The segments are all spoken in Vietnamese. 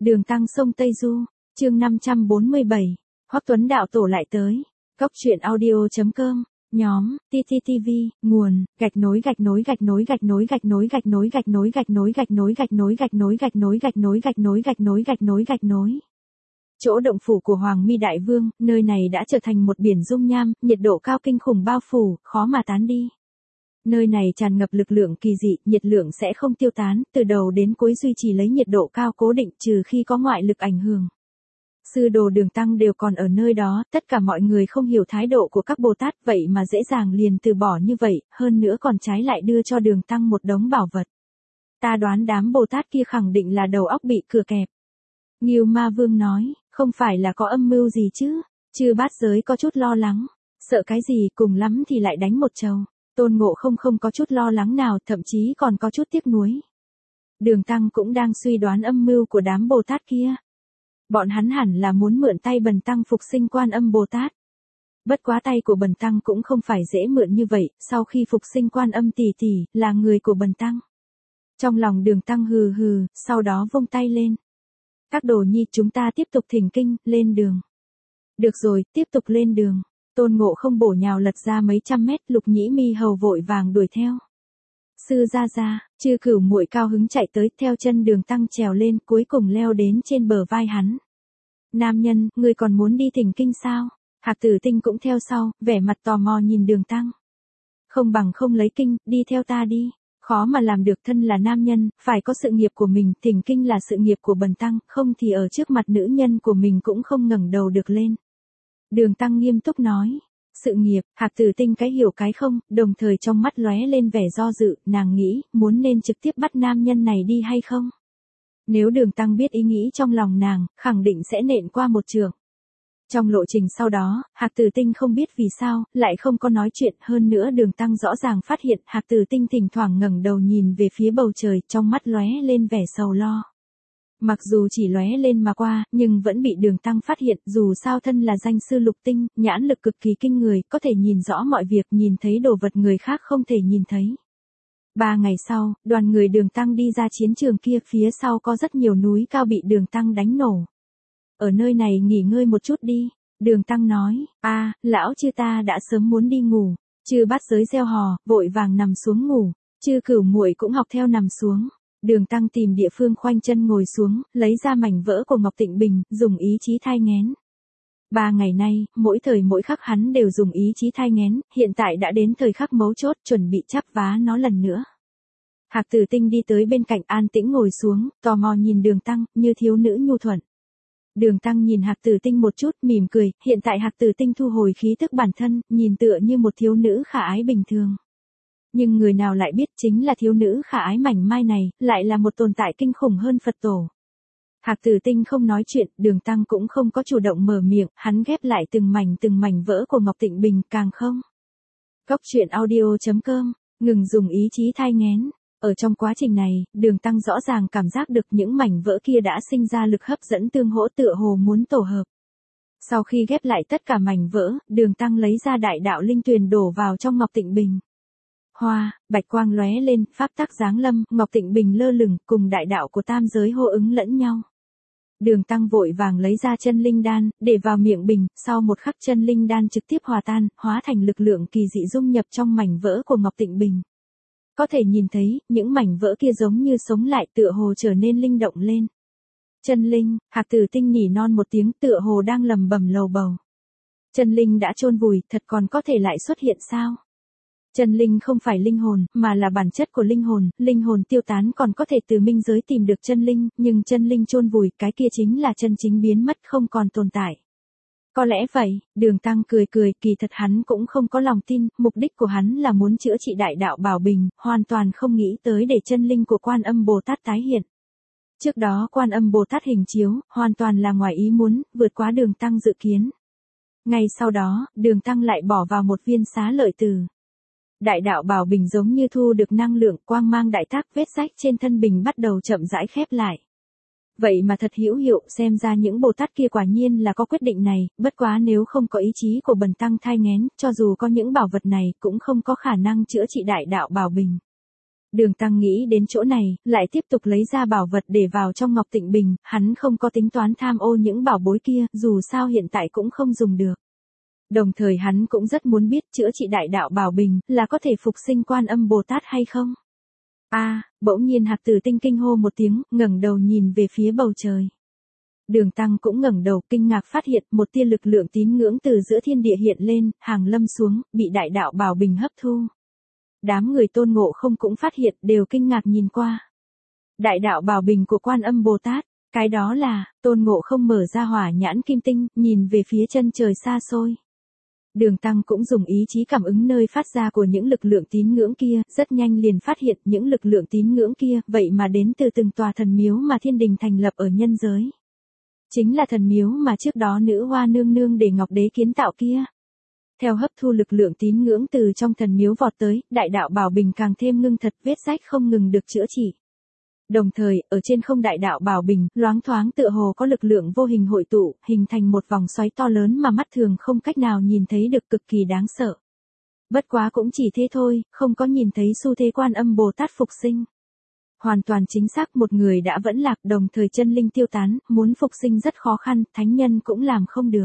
Đường Tăng sông Tây Du, chương 547, Hoắc Tuấn đạo tổ lại tới. Góc truyện audio.com, nhóm, TTTV, nguồn, gạch nối. Chỗ động phủ của Hoàng Mi Đại Vương, nơi này đã trở thành một biển dung nham, nhiệt độ cao kinh khủng bao phủ, khó mà tán đi. Nơi này tràn ngập lực lượng kỳ dị, nhiệt lượng sẽ không tiêu tán, từ đầu đến cuối duy trì lấy nhiệt độ cao cố định trừ khi có ngoại lực ảnh hưởng. Sư đồ Đường Tăng đều còn ở nơi đó, tất cả mọi người không hiểu thái độ của các Bồ Tát vậy mà dễ dàng liền từ bỏ như vậy, hơn nữa còn trái lại đưa cho Đường Tăng một đống bảo vật. Ta đoán đám Bồ Tát kia khẳng định là đầu óc bị cửa kẹp. Ngưu Ma Vương nói, không phải là có âm mưu gì chứ, Chư Bát Giới có chút lo lắng, sợ cái gì cùng lắm thì lại đánh một trầu. Tôn Ngộ không có chút lo lắng nào, thậm chí còn có chút tiếc nuối. Đường Tăng cũng đang suy đoán âm mưu của đám Bồ Tát kia. Bọn hắn hẳn là muốn mượn tay Bần Tăng phục sinh Quan Âm Bồ Tát. Bất quá tay của Bần Tăng cũng không phải dễ mượn như vậy, sau khi phục sinh Quan Âm tỷ tỷ, là người của Bần Tăng. Trong lòng Đường Tăng hừ hừ, sau đó vung tay lên. Các đồ nhi chúng ta tiếp tục thỉnh kinh, lên đường. Được rồi, tiếp tục lên đường. Tôn Ngộ không bổ nhào lật ra mấy trăm mét, Lục Nhĩ Mi hầu vội vàng đuổi theo. Sư gia gia, Chư Cửu muội cao hứng chạy tới, theo chân Đường Tăng trèo lên, cuối cùng leo đến trên bờ vai hắn. Nam nhân, ngươi còn muốn đi thỉnh kinh sao? Hạc Tử Tinh cũng theo sau, vẻ mặt tò mò nhìn Đường Tăng. Không bằng không lấy kinh, đi theo ta đi. Khó mà làm được, thân là nam nhân, phải có sự nghiệp của mình, thỉnh kinh là sự nghiệp của Bần Tăng, không thì ở trước mặt nữ nhân của mình cũng không ngẩng đầu được lên. Đường Tăng nghiêm túc nói, sự nghiệp, Hạc Tử Tinh cái hiểu cái không, đồng thời trong mắt lóe lên vẻ do dự, nàng nghĩ, muốn nên trực tiếp bắt nam nhân này đi hay không? Nếu Đường Tăng biết ý nghĩ trong lòng nàng, khẳng định sẽ nện qua một trường. Trong lộ trình sau đó, Hạc Tử Tinh không biết vì sao, lại không có nói chuyện, hơn nữa Đường Tăng rõ ràng phát hiện Hạc Tử Tinh thỉnh thoảng ngẩng đầu nhìn về phía bầu trời, trong mắt lóe lên vẻ sầu lo. Mặc dù chỉ lóe lên mà qua, nhưng vẫn bị Đường Tăng phát hiện, dù sao thân là danh sư lục tinh, nhãn lực cực kỳ kinh người, có thể nhìn rõ mọi việc, nhìn thấy đồ vật người khác không thể nhìn thấy. 3 ngày sau, đoàn người Đường Tăng đi ra chiến trường kia, phía sau có rất nhiều núi cao bị Đường Tăng đánh nổ. Ở nơi này nghỉ ngơi một chút đi, Đường Tăng nói, lão chư ta đã sớm muốn đi ngủ. Chư Bát Giới reo hò, vội vàng nằm xuống ngủ, Chư Cửu muội cũng học theo nằm xuống. Đường Tăng tìm địa phương khoanh chân ngồi xuống, lấy ra mảnh vỡ của Ngọc Tịnh Bình, dùng ý chí thai nghén. 3 ngày nay, mỗi thời mỗi khắc hắn đều dùng ý chí thai nghén, hiện tại đã đến thời khắc mấu chốt, chuẩn bị chắp vá nó lần nữa. Hạc Tử Tinh đi tới bên cạnh an tĩnh ngồi xuống, tò mò nhìn Đường Tăng, như thiếu nữ nhu thuận. Đường Tăng nhìn Hạc Tử Tinh một chút, mỉm cười, hiện tại Hạc Tử Tinh thu hồi khí thức bản thân, nhìn tựa như một thiếu nữ khả ái bình thường. Nhưng người nào lại biết chính là thiếu nữ khả ái mảnh mai này, lại là một tồn tại kinh khủng hơn Phật tổ. Hạc Tử Tinh không nói chuyện, Đường Tăng cũng không có chủ động mở miệng, hắn ghép lại từng mảnh vỡ của Ngọc Tịnh Bình, càng không. Góc truyện audio.com, ngừng dùng ý chí thai nghén. Ở trong quá trình này, Đường Tăng rõ ràng cảm giác được những mảnh vỡ kia đã sinh ra lực hấp dẫn tương hỗ, tựa hồ muốn tổ hợp. Sau khi ghép lại tất cả mảnh vỡ, Đường Tăng lấy ra đại đạo linh tuyền đổ vào trong Ngọc Tịnh Bình. Hoa, bạch quang lóe lên, pháp tắc giáng lâm, Ngọc Tịnh Bình lơ lửng, cùng đại đạo của tam giới hô ứng lẫn nhau. Đường Tăng vội vàng lấy ra chân linh đan, để vào miệng bình, sau một khắc chân linh đan trực tiếp hòa tan, hóa thành lực lượng kỳ dị dung nhập trong mảnh vỡ của Ngọc Tịnh Bình. Có thể nhìn thấy, những mảnh vỡ kia giống như sống lại, tựa hồ trở nên linh động lên. Chân linh, Hạc Tử Tinh nỉ non một tiếng, tựa hồ đang lầm bầm lầu bầu. Chân linh đã chôn vùi, thật còn có thể lại xuất hiện sao? Chân linh không phải linh hồn, mà là bản chất của linh hồn tiêu tán còn có thể từ minh giới tìm được chân linh, nhưng chân linh chôn vùi, cái kia chính là chân chính biến mất không còn tồn tại. Có lẽ vậy, Đường Tăng cười, kỳ thật hắn cũng không có lòng tin, mục đích của hắn là muốn chữa trị đại đạo bảo bình, hoàn toàn không nghĩ tới để chân linh của Quan Âm Bồ Tát tái hiện. Trước đó Quan Âm Bồ Tát hình chiếu, hoàn toàn là ngoài ý muốn, vượt quá Đường Tăng dự kiến. Ngay sau đó, Đường Tăng lại bỏ vào một viên xá lợi tử. Đại đạo bảo bình giống như thu được năng lượng, quang mang đại thác, vết rách trên thân bình bắt đầu chậm rãi khép lại. Vậy mà thật hữu hiệu, xem ra những Bồ Tát kia quả nhiên là có quyết định này, bất quá nếu không có ý chí của Bần Tăng thai nghén, cho dù có những bảo vật này cũng không có khả năng chữa trị đại đạo bảo bình. Đường Tăng nghĩ đến chỗ này, lại tiếp tục lấy ra bảo vật để vào trong Ngọc Tịnh Bình, hắn không có tính toán tham ô những bảo bối kia, dù sao hiện tại cũng không dùng được. Đồng thời hắn cũng rất muốn biết chữa trị đại đạo bảo bình, là có thể phục sinh Quan Âm Bồ Tát hay không. Bỗng nhiên Hạc Tử Tinh kinh hô một tiếng, ngẩng đầu nhìn về phía bầu trời. Đường Tăng cũng ngẩng đầu kinh ngạc phát hiện một tia lực lượng tín ngưỡng từ giữa thiên địa hiện lên, hàng lâm xuống, bị đại đạo bảo bình hấp thu. Đám người Tôn Ngộ Không cũng phát hiện, đều kinh ngạc nhìn qua. Đại đạo bảo bình của Quan Âm Bồ Tát, cái đó là, Tôn Ngộ Không mở ra hỏa nhãn kim tinh, nhìn về phía chân trời xa xôi. Đường Tăng cũng dùng ý chí cảm ứng nơi phát ra của những lực lượng tín ngưỡng kia, rất nhanh liền phát hiện những lực lượng tín ngưỡng kia, vậy mà đến từ từng tòa thần miếu mà thiên đình thành lập ở nhân giới. Chính là thần miếu mà trước đó nữ hoa nương nương để Ngọc Đế kiến tạo kia. Theo hấp thu lực lượng tín ngưỡng từ trong thần miếu vọt tới, đại đạo bảo bình càng thêm ngưng thật, vết rách không ngừng được chữa trị. Đồng thời, ở trên không đại đạo bảo bình, loáng thoáng tựa hồ có lực lượng vô hình hội tụ, hình thành một vòng xoáy to lớn mà mắt thường không cách nào nhìn thấy được, cực kỳ đáng sợ. Bất quá cũng chỉ thế thôi, không có nhìn thấy xu thế Quan Âm Bồ Tát phục sinh. Hoàn toàn chính xác, một người đã vẫn lạc, đồng thời chân linh tiêu tán, muốn phục sinh rất khó khăn, thánh nhân cũng làm không được.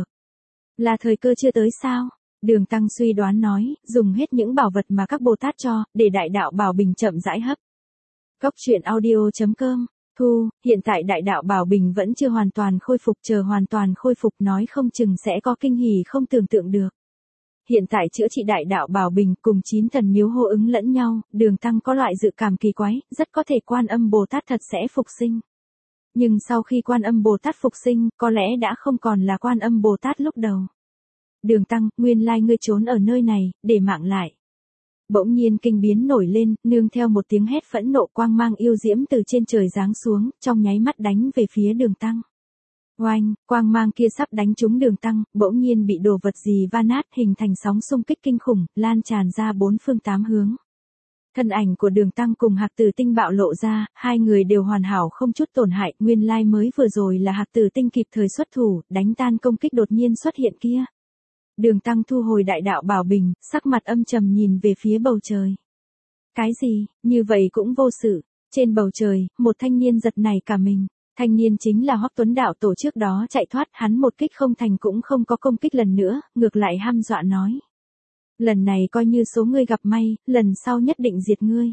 Là thời cơ chưa tới sao? Đường Tăng suy đoán nói, dùng hết những bảo vật mà các Bồ Tát cho, để đại đạo bảo bình chậm rãi hấp. Góc truyện audio.com. Thu, hiện tại đại đạo bảo bình vẫn chưa hoàn toàn khôi phục, chờ hoàn toàn khôi phục nói không chừng sẽ có kinh hỉ không tưởng tượng được. Hiện tại chữa trị đại đạo bảo bình cùng 9 thần miếu hô ứng lẫn nhau, Đường Tăng có loại dự cảm kỳ quái, rất có thể Quan Âm Bồ Tát thật sẽ phục sinh. Nhưng sau khi Quan Âm Bồ Tát phục sinh, có lẽ đã không còn là Quan Âm Bồ Tát lúc đầu. Đường Tăng, nguyên lai ngươi trốn ở nơi này, để mạng lại. Bỗng nhiên kinh biến nổi lên, nương theo một tiếng hét phẫn nộ, quang mang yêu diễm từ trên trời giáng xuống, trong nháy mắt đánh về phía Đường Tăng. Oanh, quang mang kia sắp đánh trúng Đường Tăng, bỗng nhiên bị đồ vật gì va nát, hình thành sóng xung kích kinh khủng, lan tràn ra bốn phương tám hướng. Thân ảnh của Đường Tăng cùng Hạc Tử Tinh bạo lộ ra, hai người đều hoàn hảo không chút tổn hại, nguyên lai mới vừa rồi là Hạc Tử Tinh kịp thời xuất thủ, đánh tan công kích đột nhiên xuất hiện kia. Đường Tăng thu hồi đại đạo bảo bình, sắc mặt âm trầm nhìn về phía bầu trời. Cái gì, như vậy cũng vô sự. Trên bầu trời, một thanh niên giật nảy cả mình. Thanh niên chính là Hoắc Tuấn đạo tổ trước đó chạy thoát, hắn một kích không thành cũng không có công kích lần nữa, ngược lại hăm dọa nói. Lần này coi như số ngươi gặp may, lần sau nhất định diệt ngươi.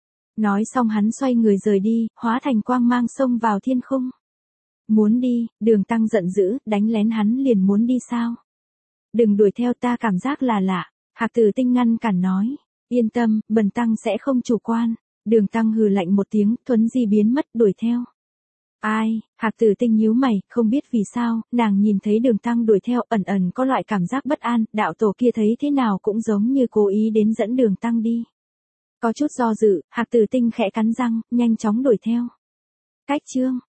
Nói xong hắn xoay người rời đi, hóa thành quang mang xông vào thiên khung. Muốn đi, Đường Tăng giận dữ, đánh lén hắn liền muốn đi sao? Đừng đuổi theo, ta cảm giác là lạ. Hạc Tử Tinh ngăn cản nói. Yên tâm, bần tăng sẽ không chủ quan. Đường Tăng hừ lạnh một tiếng, thuấn di biến mất, đuổi theo. Ai? Hạc Tử Tinh nhíu mày, không biết vì sao, nàng nhìn thấy Đường Tăng đuổi theo, ẩn ẩn có loại cảm giác bất an, đạo tổ kia thấy thế nào cũng giống như cố ý đến dẫn Đường Tăng đi. Có chút do dự, Hạc Tử Tinh khẽ cắn răng, nhanh chóng đuổi theo. Cách chương